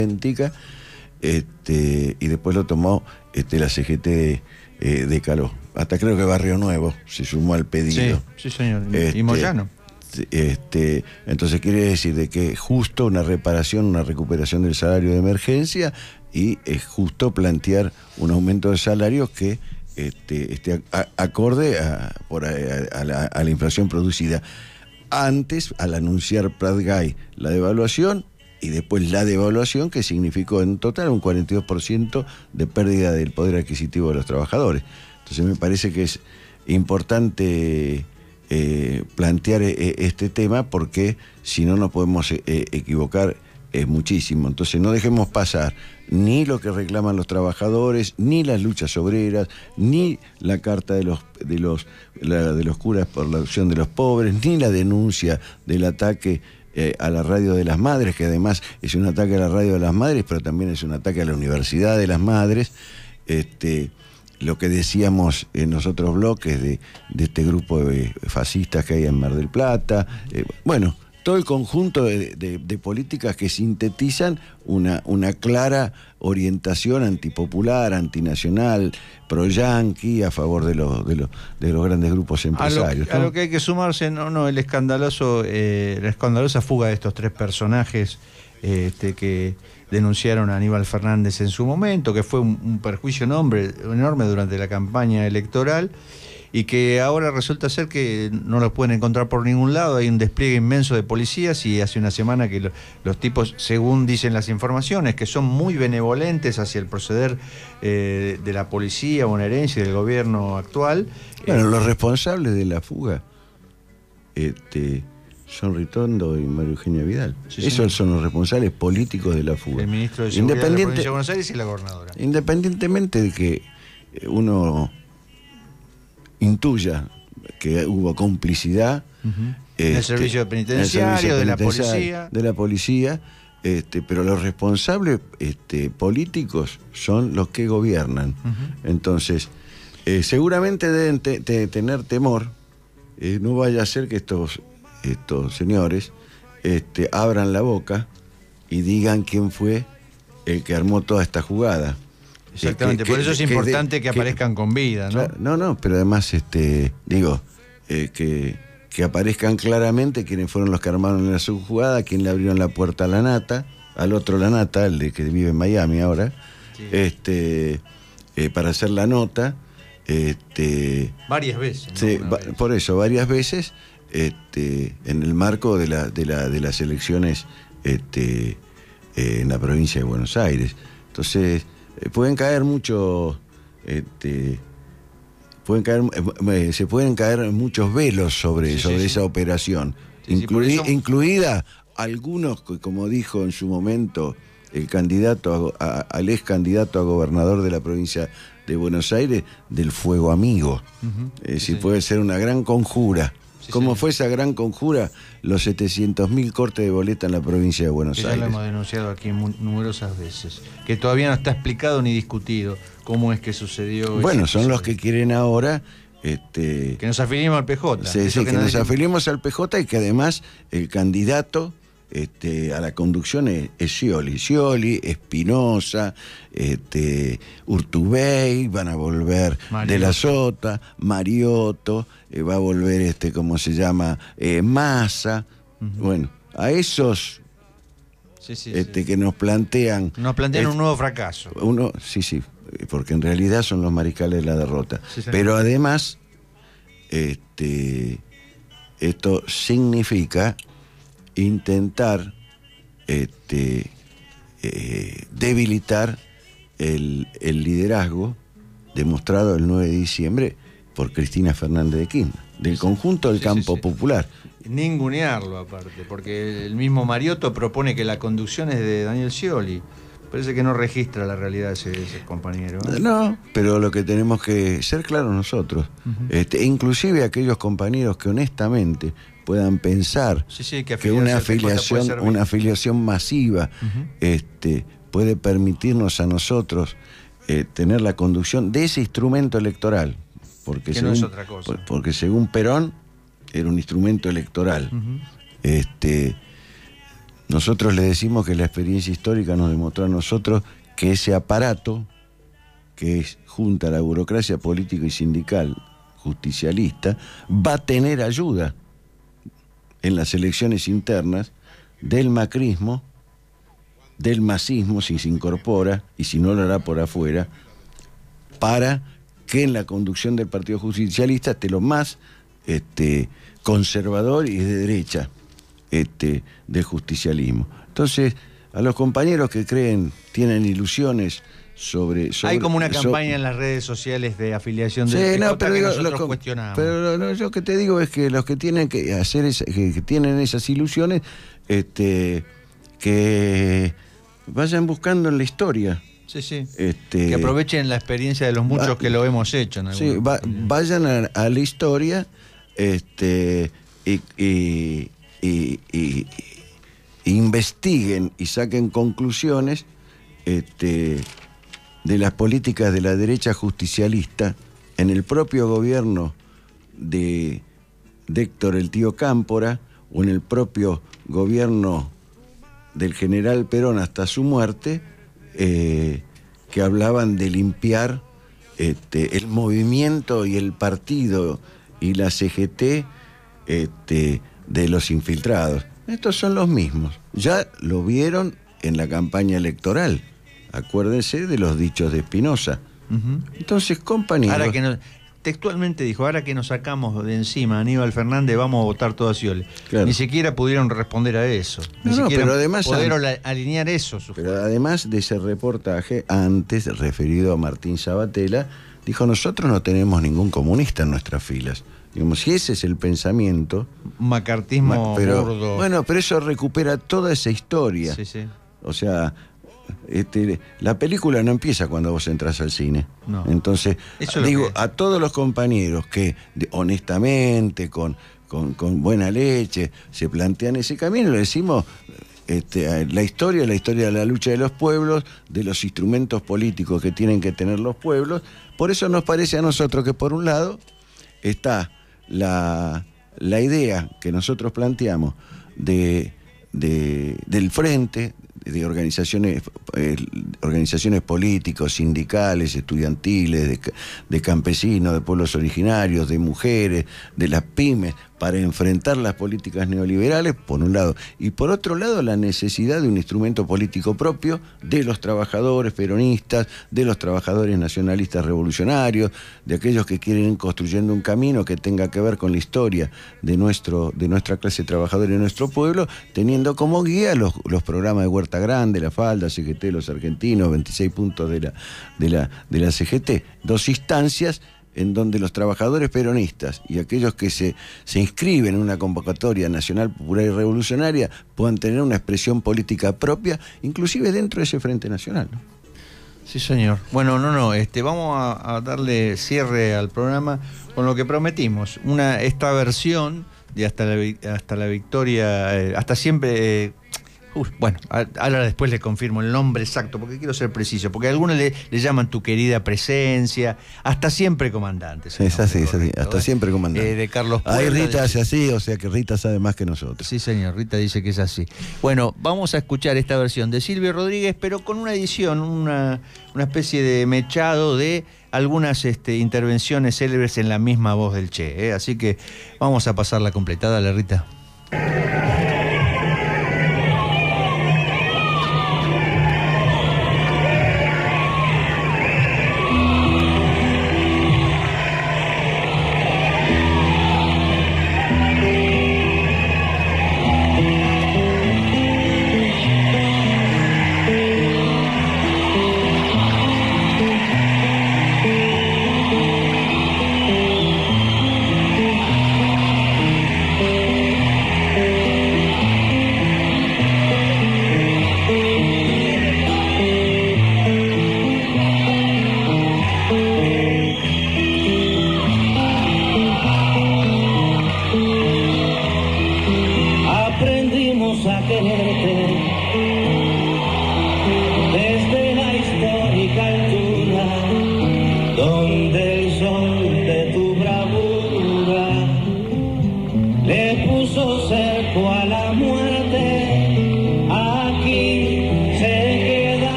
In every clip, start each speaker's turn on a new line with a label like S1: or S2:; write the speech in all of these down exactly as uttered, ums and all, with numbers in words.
S1: idéntica, este, y después lo tomó este, la C G T eh, de Caló. Hasta creo que Barrio Nuevo se sumó al pedido.
S2: Sí, sí señor.
S1: Este,
S2: y Moyano.
S1: Este, entonces quiere decir de que justo una reparación, una recuperación del salario de emergencia, y es justo plantear un aumento de salarios que este, esté a, acorde a, por a, a, la, a la inflación producida. Antes, al anunciar Prat-Gay la devaluación, y después la devaluación, que significó en total un cuarenta y dos por ciento de pérdida del poder adquisitivo de los trabajadores. Entonces me parece que es importante eh, plantear eh, este tema, porque si no nos podemos eh, equivocar eh, muchísimo. Entonces no dejemos pasar ni lo que reclaman los trabajadores, ni las luchas obreras, ni la carta de los de los la, de los curas por la opción de los pobres, ni la denuncia del ataque eh, a la radio de las madres, que además es un ataque a la radio de las madres, pero también es un ataque a la universidad de las madres. Este, lo que decíamos en los otros bloques de, de este grupo de fascistas que hay en Mar del Plata, eh, bueno, todo el conjunto de, de, de políticas que sintetizan una, una clara orientación antipopular, antinacional, pro-yanqui, a favor de los, de los, de los grandes grupos empresarios.
S2: A lo, ¿no? a lo que hay que sumarse, no, no, el escandaloso, eh, la escandalosa fuga de estos tres personajes eh, este, que denunciaron a Aníbal Fernández en su momento, que fue un, un perjuicio enorme, enorme durante la campaña electoral, y que ahora resulta ser que no los pueden encontrar por ningún lado. Hay un despliegue inmenso de policías, y hace una semana que lo, los tipos, según dicen las informaciones, que son muy benevolentes hacia el proceder eh, de la policía bonaerense y del gobierno actual.
S1: Bueno,
S2: eh,
S1: los responsables de la fuga este, son Ritondo y María Eugenia Vidal.
S2: Sí,
S1: Esos
S2: señor.
S1: son los responsables políticos de la fuga.
S2: El ministro de Seguridad de la Provincia de Buenos Aires y la gobernadora.
S1: Independientemente de que uno intuya que hubo complicidad,
S2: Uh-huh.
S1: este,
S2: el servicio penitenciario,
S1: servicio
S2: de la
S1: penitenciario,
S2: policía.
S1: de la policía, este, pero los responsables este, políticos son los que gobiernan.
S2: Uh-huh.
S1: Entonces, eh, seguramente deben te, te, tener temor, eh, no vaya a ser que estos, estos señores este, abran la boca y digan quién fue el que armó toda esta jugada.
S2: Exactamente,
S1: que,
S2: por eso
S1: que,
S2: es importante que,
S1: que,
S2: que aparezcan con vida, ¿no?
S1: Claro, no, no, pero además, este, digo, eh, que, que aparezcan claramente quiénes fueron los que armaron la subjugada, quién le abrieron la puerta a la Nata, al otro la Nata, el de que vive en Miami ahora, sí. este, eh, para hacer la nota, este,
S2: varias veces. ¿no?
S1: Sí, va,
S2: vez.
S1: Por eso, varias veces, este, en el marco de la, de la, de las elecciones, este, eh, en la provincia de Buenos Aires. Entonces, pueden caer muchos este, pueden caer eh, se pueden caer muchos velos sobre, sí, sobre sí, esa sí. operación, sí, Inclui, sí, eso... incluida algunos, como dijo en su momento el candidato a, a, al ex candidato a gobernador de la provincia de Buenos Aires, del fuego amigo. Uh-huh. Es decir, sí, puede ser una gran conjura. Sí, ¿Cómo sí. fue esa gran conjura? Los setecientos mil cortes de boleta en la provincia de Buenos
S2: Eso
S1: Aires.
S2: Ya lo hemos denunciado aquí numerosas veces. Que todavía no está explicado ni discutido cómo es que sucedió.
S1: Bueno, son los que quieren ahora... Este,
S2: que nos afiliemos al P J.
S1: Sí, sí, que, que nos dicen... afiliemos al P J, y que además el candidato este, a la conducción es, es Scioli. Scioli, Espinosa, este, Urtubey, van a volver Mariotto. De la Sota, Mariotto, eh, va a volver, este, ¿cómo se llama? Eh, Massa. Uh-huh. Bueno, a esos sí, sí, este, sí. que nos plantean...
S2: Nos plantean
S1: es,
S2: un nuevo fracaso.
S1: Uno, sí, sí, porque en realidad son los mariscales de la derrota. Sí, sí. Pero además, este, esto significa intentar este, eh, debilitar el, el liderazgo demostrado el nueve de diciembre por Cristina Fernández de Kirchner, del conjunto del sí, campo sí, sí. popular.
S2: Ningunearlo aparte, porque el mismo Mariotto propone que la conducción es de Daniel Scioli. Parece que no registra la realidad ese, ese compañero. ¿eh?
S1: No, pero lo que tenemos que ser claros nosotros, uh-huh. este, inclusive aquellos compañeros que honestamente puedan pensar
S2: sí, sí, que,
S1: que una afiliación, una afiliación masiva uh-huh. este, puede permitirnos a nosotros eh, tener la conducción de ese instrumento electoral, porque
S2: que
S1: según,
S2: no es otra cosa.
S1: Porque según Perón era un instrumento electoral. Uh-huh. Este, Nosotros le decimos que la experiencia histórica nos demostró a nosotros que ese aparato, que es junta a la burocracia política y sindical justicialista, va a tener ayuda en las elecciones internas del macrismo, del masismo, si se incorpora, y si no lo hará por afuera, para que en la conducción del Partido Justicialista esté lo más este, conservador y de derecha este, del justicialismo. Entonces, a los compañeros que creen, tienen ilusiones sobre... sobre
S2: Hay como una campaña
S1: sobre,
S2: en las redes sociales de afiliación
S1: sí,
S2: del P J
S1: no, pero
S2: que
S1: digo,
S2: nosotros
S1: lo,
S2: cuestionamos.
S1: Pero lo, lo que te digo es que los que tienen que hacer esa, que, que tienen esas ilusiones, este, que vayan buscando en la historia.
S2: Sí, sí.
S1: Este,
S2: que aprovechen la experiencia de los muchos
S1: va,
S2: que lo hemos hecho. En
S1: sí, va, vayan a, a la historia este, y, y, y, y, y investiguen y saquen conclusiones este, de las políticas de la derecha justicialista en el propio gobierno de, de Héctor el Tío Cámpora o en el propio gobierno del general Perón hasta su muerte, eh, que hablaban de limpiar este, el movimiento y el partido y la C G T este, de los infiltrados. Estos son los mismos. Ya lo vieron en la campaña electoral. Acuérdense de los dichos de Espinosa. Uh-huh. Entonces, compañeros...
S2: Ahora que no, textualmente dijo, ahora que nos sacamos de encima a Aníbal Fernández, vamos a votar todo a Scioli. Claro. Ni siquiera pudieron responder a eso. Ni
S1: no, no,
S2: siquiera
S1: pero además
S2: pudieron an... alinear eso.
S1: Pero además de ese reportaje, antes, referido a Martín Sabatella, dijo, nosotros no tenemos ningún comunista en nuestras filas. Digamos, si ese es el pensamiento...
S2: Macartismo
S1: pero,
S2: burdo.
S1: Bueno, pero eso recupera toda esa historia.
S2: Sí, sí.
S1: O sea... Este, la película no empieza cuando vos entras al cine.
S2: No.
S1: Entonces,
S2: Eso
S1: digo,
S2: que...
S1: a todos los compañeros que de, honestamente, con, con, con buena leche, se plantean ese camino, le decimos, este, la historia, la historia de la lucha de los pueblos, de los instrumentos políticos que tienen que tener los pueblos. Por eso nos parece a nosotros que, por un lado, está la, la idea que nosotros planteamos de, de, del frente, de organizaciones eh, organizaciones políticos, sindicales, estudiantiles, de, de campesinos, de pueblos originarios, de mujeres, de las pymes, para enfrentar las políticas neoliberales, por un lado, y por otro lado la necesidad de un instrumento político propio de los trabajadores peronistas, de los trabajadores nacionalistas revolucionarios, de aquellos que quieren ir construyendo un camino que tenga que ver con la historia de, nuestro, de nuestra clase trabajadora y de nuestro pueblo, teniendo como guía los, los programas de Huerta Grande, La Falda, C G T, Los Argentinos, veintiséis puntos de la, de la, de la C G T, dos instancias en donde los trabajadores peronistas y aquellos que se, se inscriben en una convocatoria nacional, popular y revolucionaria puedan tener una expresión política propia, inclusive dentro de ese Frente Nacional, ¿no?
S2: Sí, señor. Bueno, no, no, este, vamos a, a darle cierre al programa con lo que prometimos, una esta versión de Hasta la, hasta la Victoria, eh, hasta siempre... Eh, Uh, bueno, ahora después le confirmo el nombre exacto, porque quiero ser preciso, porque algunos le, le llaman tu querida presencia, hasta siempre comandante.
S1: Es así, es así, hasta ¿eh? siempre comandante.
S2: Eh, de Carlos Puebla.
S1: Ahí Rita
S2: de...
S1: hace así, o sea que Rita sabe más que nosotros.
S2: Sí, señor, Rita dice que es así. Bueno, vamos a escuchar esta versión de Silvio Rodríguez, pero con una edición, una, una especie de mechado de algunas este, intervenciones célebres en la misma voz del Che, ¿eh? Así que vamos a pasarla completada, la Rita.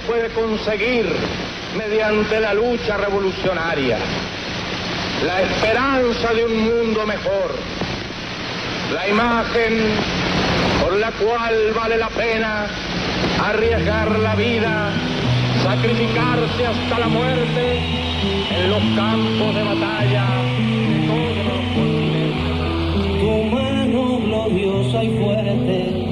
S3: puede conseguir mediante la lucha revolucionaria, la esperanza de un mundo mejor, la imagen por la cual vale la pena arriesgar la vida, sacrificarse hasta la muerte en los campos de batalla de todos los continentes.
S4: Tu mano gloriosa y fuerte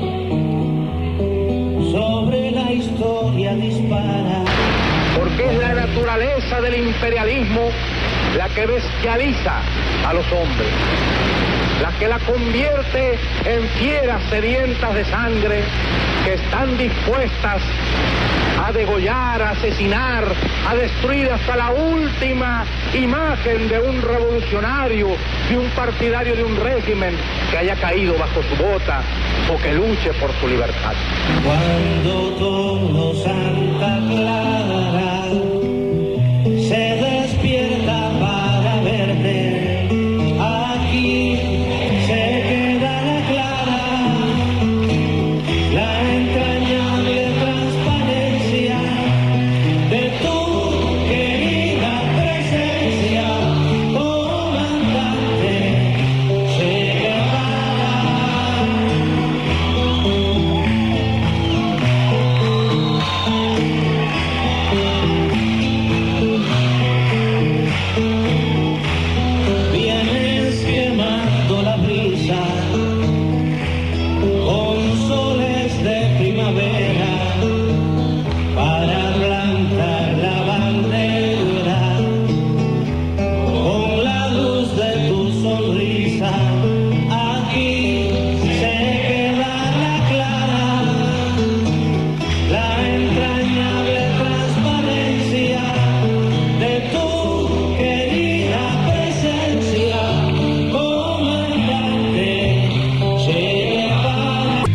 S4: sobre la historia dispara.
S3: Porque es la naturaleza del imperialismo la que bestializa a los hombres, la que la convierte en fieras sedientas de sangre que están dispuestas a degollar, a asesinar, a destruir hasta la última imagen de un revolucionario, de un partidario de un régimen que haya caído bajo su bota o que luche por su libertad.
S4: Cuando todo Santa Clara se despierta para verte, aquí se queda la clara, la entrañable transparencia de tu querida presencia, comandante Che Guevara. Vienes quemando la brisa con soles de primavera para plantar la bandera con la luz de tu sonrisa. Aquí se queda la clara, la entrañable transparencia de tu querida presencia, comandante Che Guevara.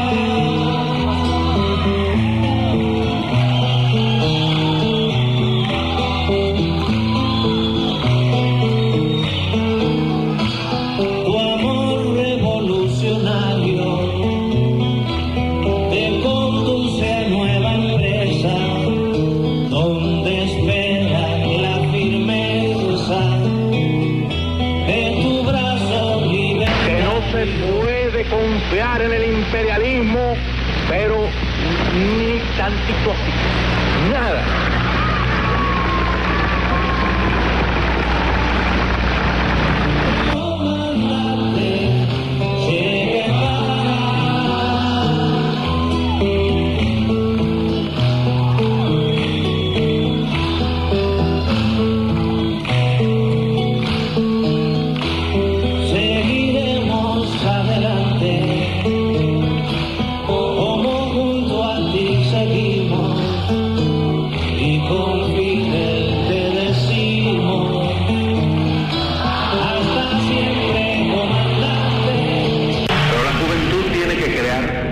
S4: Tu amor revolucionario te conduce a nueva empresa, donde espera la firmeza de tu brazo libre.
S3: Que no se puede confiar en el imperialismo, pero ni tantito así, nada.
S4: Comandante Che Guevara. Seguiremos adelante, como junto a ti seguimos, y con Fidel te decimos, hasta siempre, comandante.
S3: Pero la juventud tiene que crear.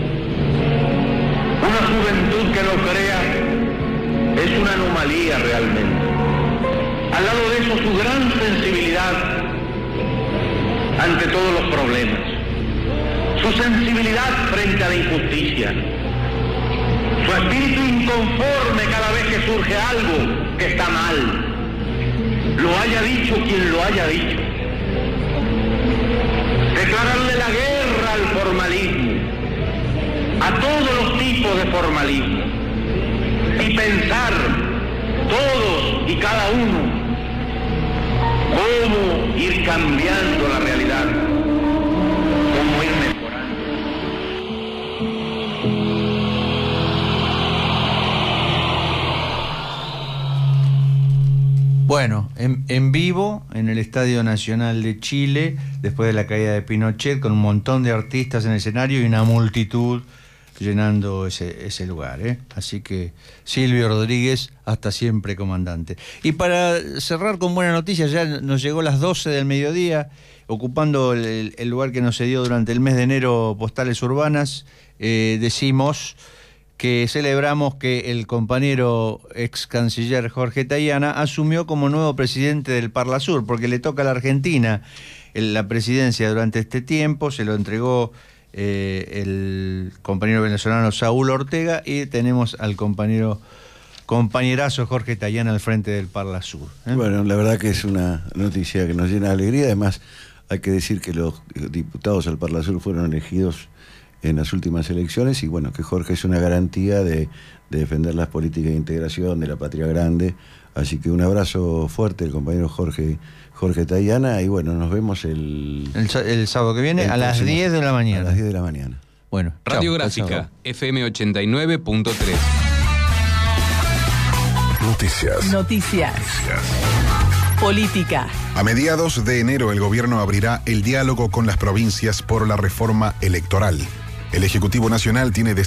S3: Una juventud que no crea es una anomalía realmente. Al lado de eso, su gran sensibilidad ante todos los problemas, su sensibilidad frente a la injusticia, su espíritu inconforme cada vez que surge algo que está mal, lo haya dicho quien lo haya dicho. Declararle la guerra al formalismo, a todos los tipos de formalismo, y pensar todos y cada uno cómo ir cambiando la realidad, cómo ir mejorando.
S2: Bueno, en, en vivo, en el Estadio Nacional de Chile, después de la caída de Pinochet, con un montón de artistas en el escenario y una multitud llenando ese, ese lugar, ¿eh? Así que Silvio Rodríguez, hasta siempre, comandante. Y para cerrar con buena noticia, ya nos llegó las doce del mediodía, ocupando el, el lugar que nos cedió durante el mes de enero Postales Urbanas, eh, decimos que celebramos que el compañero ex canciller Jorge Tayana asumió como nuevo presidente del Parlasur, porque le toca a la Argentina la presidencia durante este tiempo, se lo entregó eh, el compañero venezolano Saúl Ortega, y tenemos al compañero compañerazo Jorge Tayana al frente del Parla Sur. ¿eh?
S1: Bueno, la verdad que es una noticia que nos llena de alegría. Además, hay que decir que los diputados al Parla Sur fueron elegidos en las últimas elecciones, y bueno, que Jorge es una garantía de, de defender las políticas de integración de la patria grande. Así que un abrazo fuerte del compañero Jorge Jorge Tayana, y bueno, nos vemos el...
S2: El, el sábado que viene a las
S1: próximo,
S2: diez de la mañana.
S1: A las diez de la mañana.
S2: Bueno,
S5: Radiográfica, F M ochenta y nueve punto tres.
S6: Noticias.
S7: Noticias. Política.
S6: A mediados de enero el gobierno abrirá el diálogo con las provincias por la reforma electoral. El Ejecutivo Nacional tiene